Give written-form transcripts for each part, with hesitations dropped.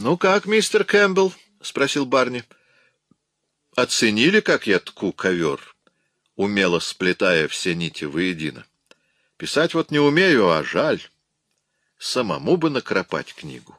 Ну как, мистер Кэмпбелл? — спросил Барни. — Оценили, как я тку ковер, умело сплетая все нити воедино? Писать вот не умею, а жаль. Самому бы накропать книгу.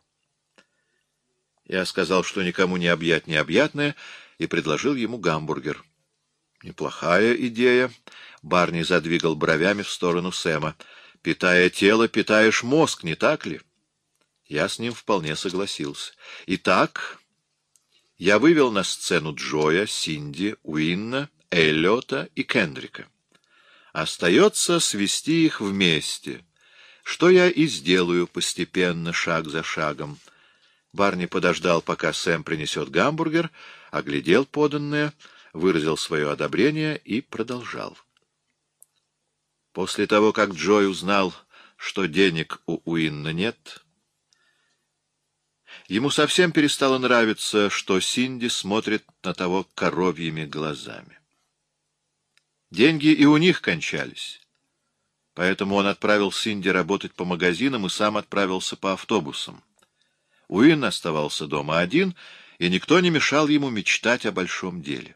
Я сказал, что никому не объять необъятное, и предложил ему гамбургер. Неплохая идея. Барни задвигал бровями в сторону Сэма. Питая тело, питаешь мозг, не так ли? Я с ним вполне согласился. Итак, я вывел на сцену Джоя, Синди, Уинна, Эллиота и Кендрика. Остается свести их вместе, что я и сделаю постепенно, шаг за шагом. Барни подождал, пока Сэм принесет гамбургер, оглядел поданное, выразил свое одобрение и продолжал. После того, как Джой узнал, что денег у Уинна нет, ему совсем перестало нравиться, что Синди смотрит на того коровьими глазами. Деньги и у них кончались, поэтому он отправил Синди работать по магазинам и сам отправился по автобусам. Уинн оставался дома один, и никто не мешал ему мечтать о большом деле.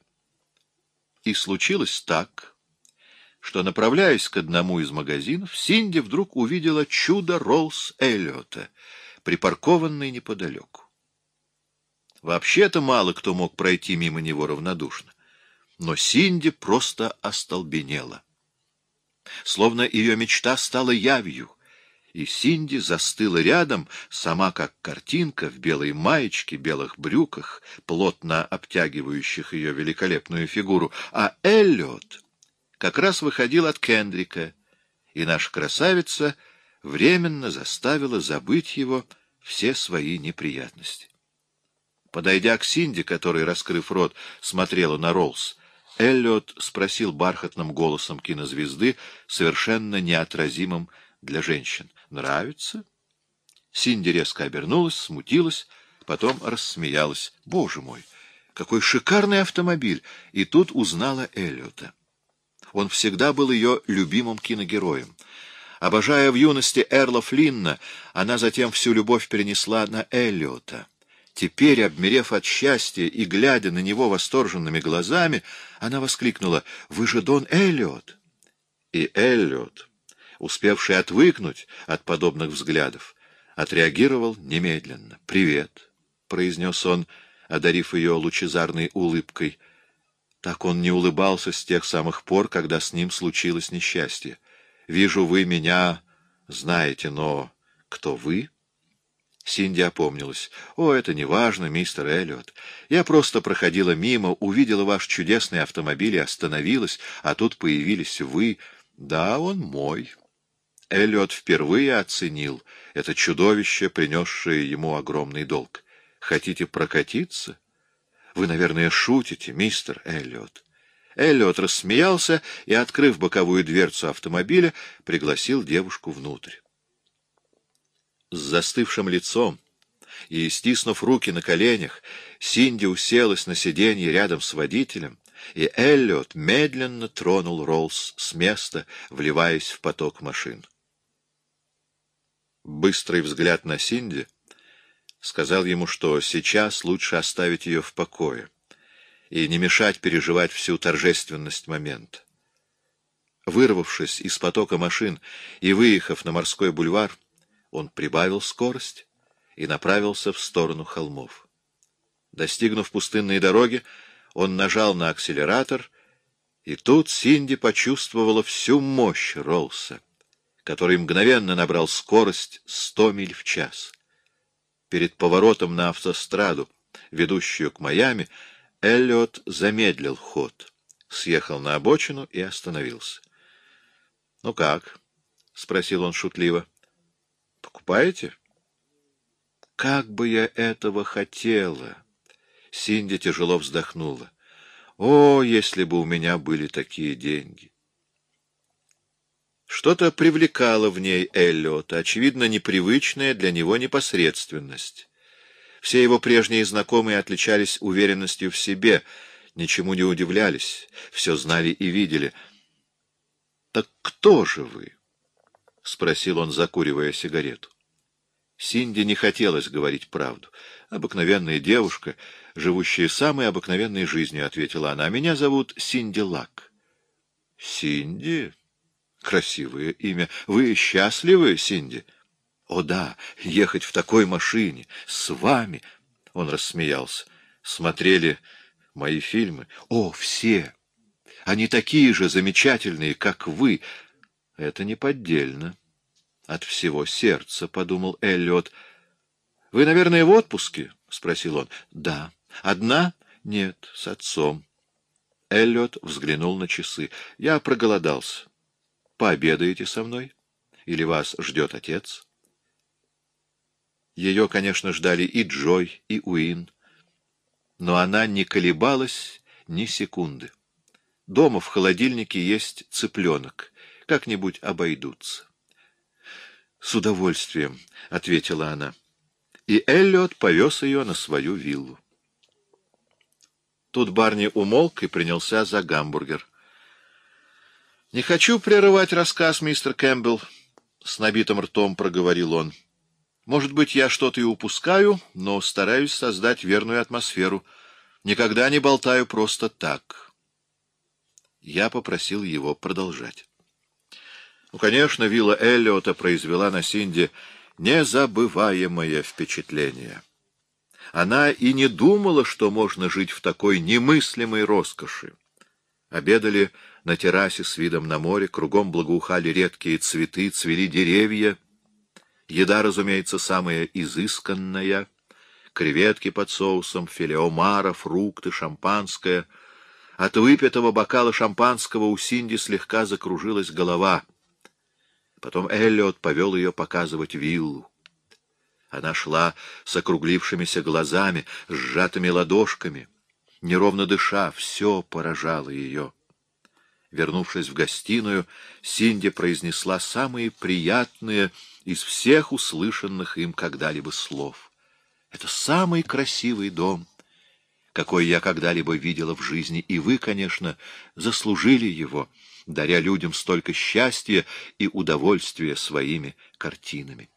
И случилось так, что, направляясь к одному из магазинов, Синди вдруг увидела чудо Роллс Эллиота, припаркованный неподалеку. Вообще-то мало кто мог пройти мимо него равнодушно, но Синди просто остолбенела. Словно ее мечта стала явью, и Синди застыла рядом, сама как картинка, в белой маечке, белых брюках, плотно обтягивающих ее великолепную фигуру, а Эллиот как раз выходил от Кендрика, и наша красавица временно заставила забыть его все свои неприятности. Подойдя к Синди, которая, раскрыв рот, смотрела на Роллс, Эллиот спросил бархатным голосом кинозвезды, совершенно неотразимым для женщин: «Нравится?» Синди резко обернулась, смутилась, потом рассмеялась. «Боже мой, какой шикарный автомобиль!» И тут узнала Эллиота. Он всегда был ее любимым киногероем. Обожая в юности Эрла Флинна, она затем всю любовь перенесла на Эллиота. Теперь, обмерев от счастья и глядя на него восторженными глазами, она воскликнула: «Вы же Дон Эллиот!» И Эллиот, успевший отвыкнуть от подобных взглядов, отреагировал немедленно. «Привет», — произнес он, одарив ее лучезарной улыбкой. Так он не улыбался с тех самых пор, когда с ним случилось несчастье. «Вижу, вы меня знаете, но кто вы?» Синди опомнилась. «О, это не важно, мистер Эллиот. Я просто проходила мимо, увидела ваш чудесный автомобиль и остановилась, а тут появились вы. Да, он мой». Эллиот впервые оценил это чудовище, принесшее ему огромный долг. «Хотите прокатиться? Вы, наверное, шутите, мистер Эллиот». Эллиот рассмеялся и, открыв боковую дверцу автомобиля, пригласил девушку внутрь. С застывшим лицом и стиснув руки на коленях, Синди уселась на сиденье рядом с водителем, и Эллиот медленно тронул Роллс с места, вливаясь в поток машин. Быстрый взгляд на Синди сказал ему, что сейчас лучше оставить ее в покое и не мешать переживать всю торжественность момента. Вырвавшись из потока машин и выехав на морской бульвар, он прибавил скорость и направился в сторону холмов. Достигнув пустынной дороги, он нажал на акселератор, и тут Синди почувствовала всю мощь Роллса, который мгновенно набрал скорость 100 миль в час. Перед поворотом на автостраду, ведущую к Майами, Эллиот замедлил ход, съехал на обочину и остановился. — Ну как? — спросил он шутливо. — Покупаете? — Как бы я этого хотела! Синди тяжело вздохнула. — О, если бы у меня были такие деньги! Что-то привлекало в ней Эллиота, очевидно, непривычная для него непосредственность. Все его прежние знакомые отличались уверенностью в себе, ничему не удивлялись, все знали и видели. — Так кто же вы? — спросил он, закуривая сигарету. Синди не хотелось говорить правду. «Обыкновенная девушка, живущая самой обыкновенной жизнью», — ответила она. «Меня зовут Синди Лак». «Синди? Красивое имя. Вы счастливы, Синди?» «О да, ехать в такой машине, с вами!» Он рассмеялся. «Смотрели мои фильмы?» «О, все! Они такие же замечательные, как вы!» «Это не поддельно. От всего сердца», — подумал Эллиот. «Вы, наверное, в отпуске?» — спросил он. «Да». «Одна?» «Нет, с отцом». Эллиот взглянул на часы. «Я проголодался. Пообедаете со мной? Или вас ждет отец?» Ее, конечно, ждали и Джой, и Уин, но она не колебалась ни секунды. Дома в холодильнике есть цыпленок, как-нибудь обойдутся. «С удовольствием», — ответила она, и Эллиот повез ее на свою виллу. Тут Барни умолк и принялся за гамбургер. «Не хочу прерывать рассказ, мистер Кэмпбелл», — с набитым ртом проговорил он. «Может быть, я что-то и упускаю, но стараюсь создать верную атмосферу. Никогда не болтаю просто так». Я попросил его продолжать. Ну, конечно, вилла Эллиота произвела на Синди незабываемое впечатление. Она и не думала, что можно жить в такой немыслимой роскоши. Обедали на террасе с видом на море, кругом благоухали редкие цветы, цвели деревья. Еда, разумеется, самая изысканная. Креветки под соусом, филе омара, фрукты, шампанское. От выпитого бокала шампанского у Синди слегка закружилась голова. Потом Эллиот повел ее показывать виллу. Она шла с округлившимися глазами, сжатыми ладошками. Неровно дыша, все поражало ее. Вернувшись в гостиную, Синди произнесла самые приятные из всех услышанных им когда-либо слов. «Это самый красивый дом, какой я когда-либо видела в жизни, и вы, конечно, заслужили его, даря людям столько счастья и удовольствия своими картинами».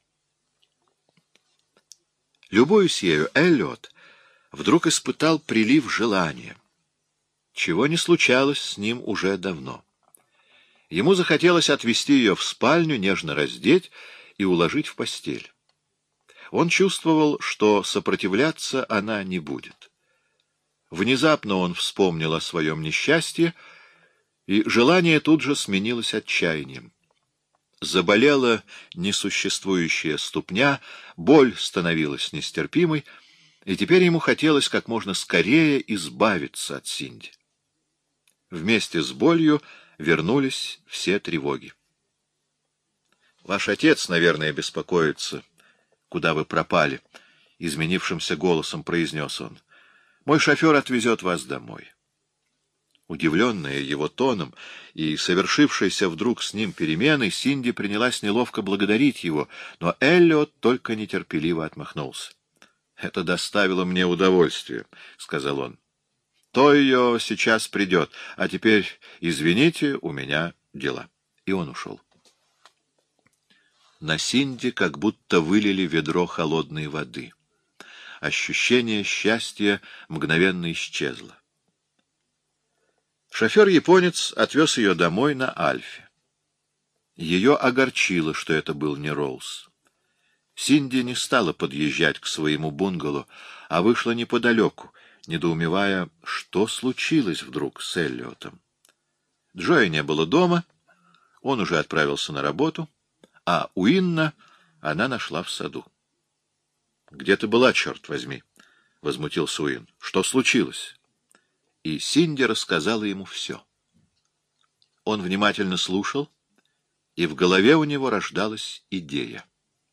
Любуясь ею, Эллиот вдруг испытал прилив желания, чего не случалось с ним уже давно. Ему захотелось отвезти ее в спальню, нежно раздеть и уложить в постель. Он чувствовал, что сопротивляться она не будет. Внезапно он вспомнил о своем несчастье, и желание тут же сменилось отчаянием. Заболела несуществующая ступня, боль становилась нестерпимой, и теперь ему хотелось как можно скорее избавиться от Синди. Вместе с болью вернулись все тревоги. «Ваш отец, наверное, беспокоится, куда вы пропали», — изменившимся голосом произнес он. «Мой шофер отвезет вас домой». Удивленная его тоном и совершившейся вдруг с ним переменой, Синди принялась неловко благодарить его, но Эллиот только нетерпеливо отмахнулся. «Это доставило мне удовольствие», — сказал он. «То ее сейчас придет, а теперь, извините, у меня дела». И он ушел. На Синди как будто вылили ведро холодной воды. Ощущение счастья мгновенно исчезло. Шофер-японец отвез ее домой на Альфе. Ее огорчило, что это был не Роуз. Синди не стала подъезжать к своему бунгало, а вышла неподалеку, недоумевая, что случилось вдруг с Эллиотом. Джоя не было дома, он уже отправился на работу, а Уинна она нашла в саду. — Где ты была, черт возьми? — возмутился Уин. — Что случилось? И Синди рассказала ему все. Он внимательно слушал, и в голове у него рождалась идея.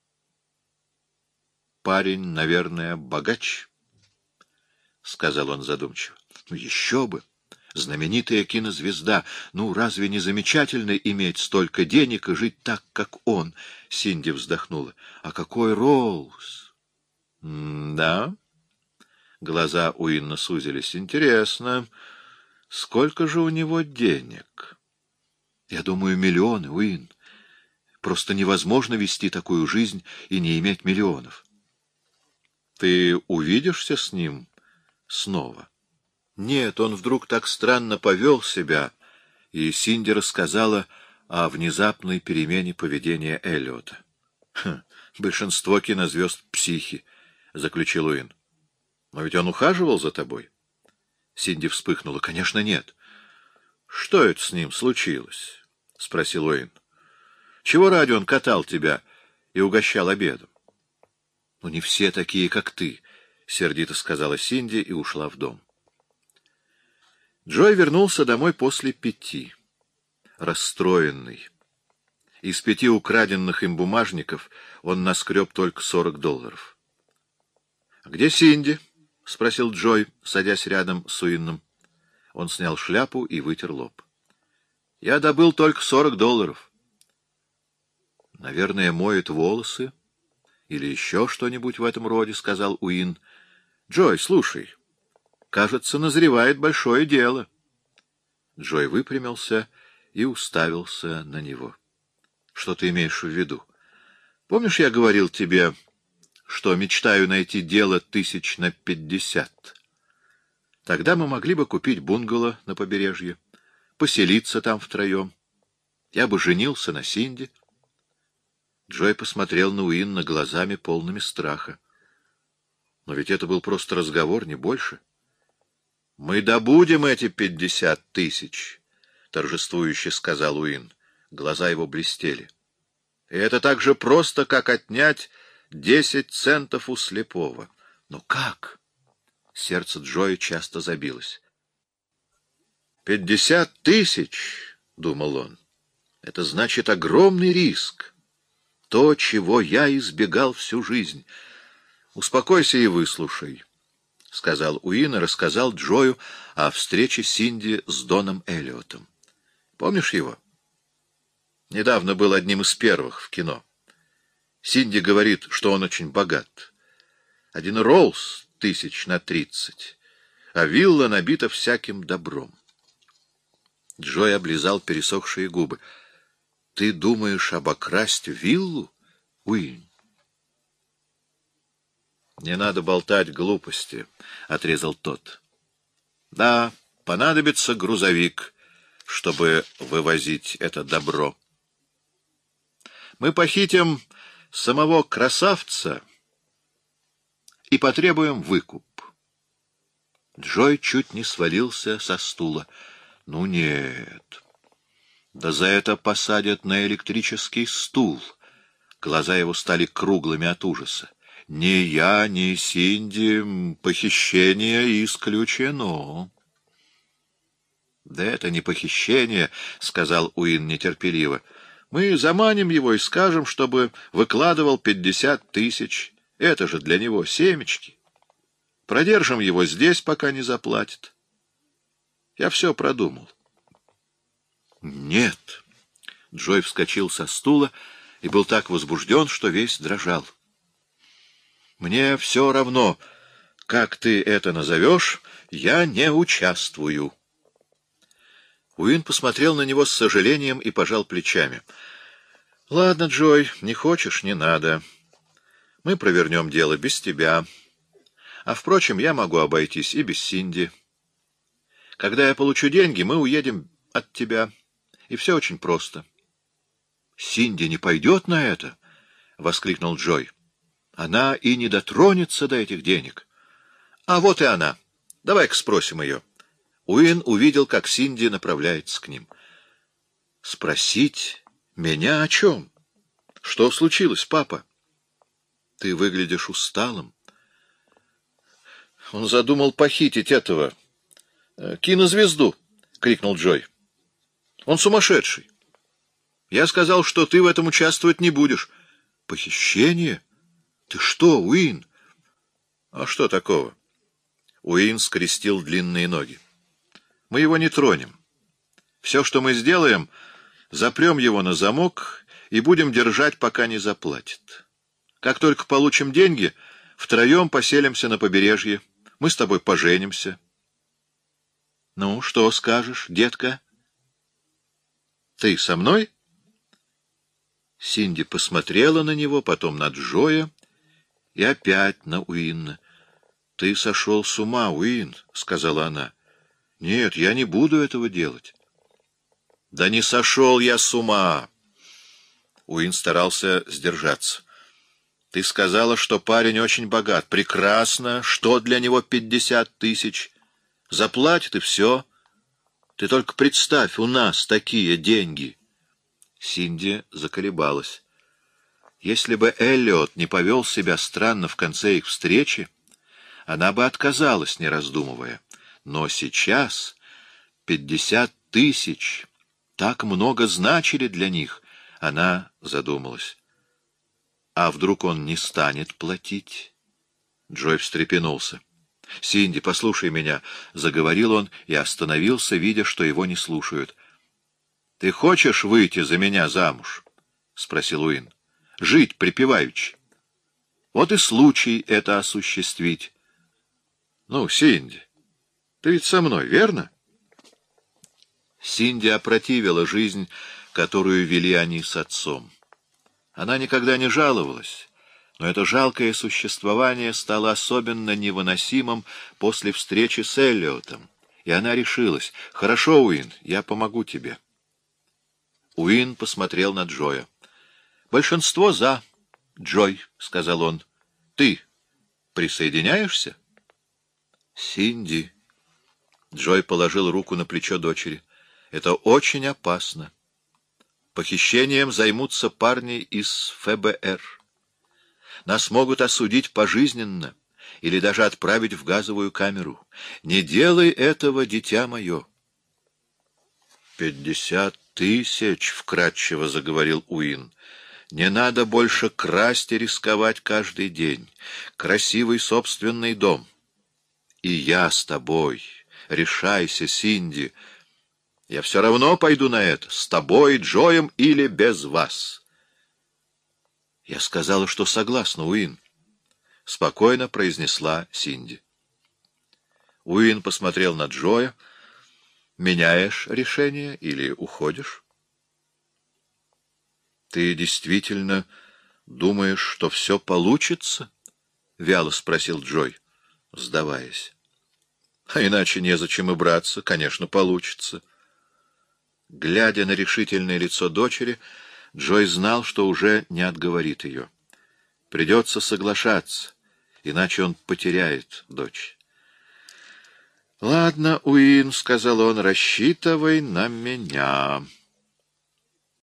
«Парень, наверное, богач», — сказал он задумчиво. «Ну, еще бы! Знаменитая кинозвезда. Ну, разве не замечательно иметь столько денег и жить так, как он?» Синди вздохнула. «А какой Роуз!» «Да?» Глаза Уинна сузились. «Интересно, сколько же у него денег?» «Я думаю, миллионы, Уин. Просто невозможно вести такую жизнь и не иметь миллионов. Ты увидишься с ним снова? Нет, он вдруг так странно повел себя, и Синди рассказала о внезапной перемене поведения Эллиота. Большинство кинозвезд — психи, — заключил Уин. Но ведь он ухаживал за тобой. Синди вспыхнула. Конечно, нет. Что это с ним случилось? — спросил Уин. Чего ради он катал тебя и угощал обедом? — Ну, не все такие, как ты, — сердито сказала Синди и ушла в дом. Джой вернулся домой после 5, расстроенный. Из 5 украденных им бумажников он наскреб только $40. — Где Синди? — спросил Джой, садясь рядом с Уинном. Он снял шляпу и вытер лоб. — Я добыл только $40. — Наверное, моет волосы или еще что-нибудь в этом роде, — сказал Уин. — Джой, слушай, кажется, назревает большое дело. Джой выпрямился и уставился на него. — Что ты имеешь в виду? Помнишь, я говорил тебе, что мечтаю найти дело 50 000? Тогда мы могли бы купить бунгало на побережье, поселиться там втроем. Я бы женился на Синди. Джой посмотрел на Уинна глазами, полными страха. Но ведь это был просто разговор, не больше. — Мы добудем эти 50 000, — торжествующе сказал Уин. Глаза его блестели. — И это так же просто, как отнять 10 центов у слепого. Но как? Сердце Джоя часто забилось. 50 000, — думал он, — это значит огромный риск. То, чего я избегал всю жизнь. Успокойся и выслушай, — сказал Уин и рассказал Джою о встрече Синди с Доном Эллиотом. Помнишь его? Недавно был одним из первых в кино. Синди говорит, что он очень богат. Один Роллс 30 на 30, а вилла набита всяким добром. Джой облизал пересохшие губы. — Ты думаешь обокрасть виллу, Уин? — Не надо болтать глупости, — отрезал тот. — Да, понадобится грузовик, чтобы вывозить это добро. Мы похитим самого красавца и потребуем выкуп. Джой чуть не свалился со стула. Ну нет, да за это посадят на электрический стул. Глаза его стали круглыми от ужаса. Ни я, ни Синди, похищение исключено. Да это не похищение, — сказал Уин нетерпеливо. Мы заманим его и скажем, чтобы выкладывал 50 000. Это же для него семечки. Продержим его здесь, пока не заплатит. Я все продумал. Нет. Джой вскочил со стула и был так возбужден, что весь дрожал. Мне все равно, как ты это назовешь, я не участвую. Уин посмотрел на него с сожалением и пожал плечами. — Ладно, Джой, не хочешь — не надо. Мы провернем дело без тебя. А, впрочем, я могу обойтись и без Синди. Когда я получу деньги, мы уедем от тебя. И все очень просто. — Синди не пойдет на это? — воскликнул Джой. — Она и не дотронется до этих денег. — А вот и она. Давай-ка спросим ее. Уин увидел, как Синди направляется к ним. — Спросить меня о чем? Что случилось, папа? Ты выглядишь усталым. Он задумал похитить этого кинозвезду, — крикнул Джой. Он сумасшедший. Я сказал, что ты в этом участвовать не будешь. Похищение? Ты что, Уин? А что такого? Уин скрестил длинные ноги. Мы его не тронем. Все, что мы сделаем, запрем его на замок и будем держать, пока не заплатит. Как только получим деньги, втроем поселимся на побережье. Мы с тобой поженимся. Ну, что скажешь, детка? Ты со мной? Синди посмотрела на него, потом на Джоя и опять на Уинна. — Ты сошел с ума, Уин, — сказала она. — Нет, я не буду этого делать. — Да не сошел я с ума! Уин старался сдержаться. — Ты сказала, что парень очень богат. Прекрасно. Что для него 50 000? Заплатит и все. Ты только представь, у нас такие деньги. Синди заколебалась. Если бы Эллиот не повел себя странно в конце их встречи, она бы отказалась, не раздумывая. Но сейчас 50 000 так много значили для них. Она задумалась. А вдруг он не станет платить? Джой встрепенулся. — Синди, послушай меня, — заговорил он и остановился, видя, что его не слушают. — Ты хочешь выйти за меня замуж? — спросил Уин. — Жить припеваючи. Вот и случай это осуществить. — Ну, Синди, ты ведь со мной, верно? Синди опротивила жизнь, которую вели они с отцом. Она никогда не жаловалась, но это жалкое существование стало особенно невыносимым после встречи с Эллиотом, и она решилась: «Хорошо, Уин, я помогу тебе». Уин посмотрел на Джоя. «Большинство за, Джой», — сказал он. «Ты присоединяешься?» «Синди». Джой положил руку на плечо дочери. «Это очень опасно. Похищением займутся парни из ФБР. Нас могут осудить пожизненно или даже отправить в газовую камеру. Не делай этого, дитя мое». 50 000, — вкратчиво заговорил Уин. «Не надо больше красть и рисковать каждый день. Красивый собственный дом. И я с тобой. Решайся, Синди. Я все равно пойду на это, с тобой, Джоем или без вас». «Я сказала, что согласна, Уин», — спокойно произнесла Синди. Уин посмотрел на Джоя. «Меняешь решение или уходишь?» «Ты действительно думаешь, что все получится?» — вяло спросил Джой, сдаваясь. «А иначе незачем и браться. Конечно, получится». Глядя на решительное лицо дочери, Джой знал, что уже не отговорит ее. Придется соглашаться, иначе он потеряет дочь. «Ладно, Уин, — сказал он, — рассчитывай на меня».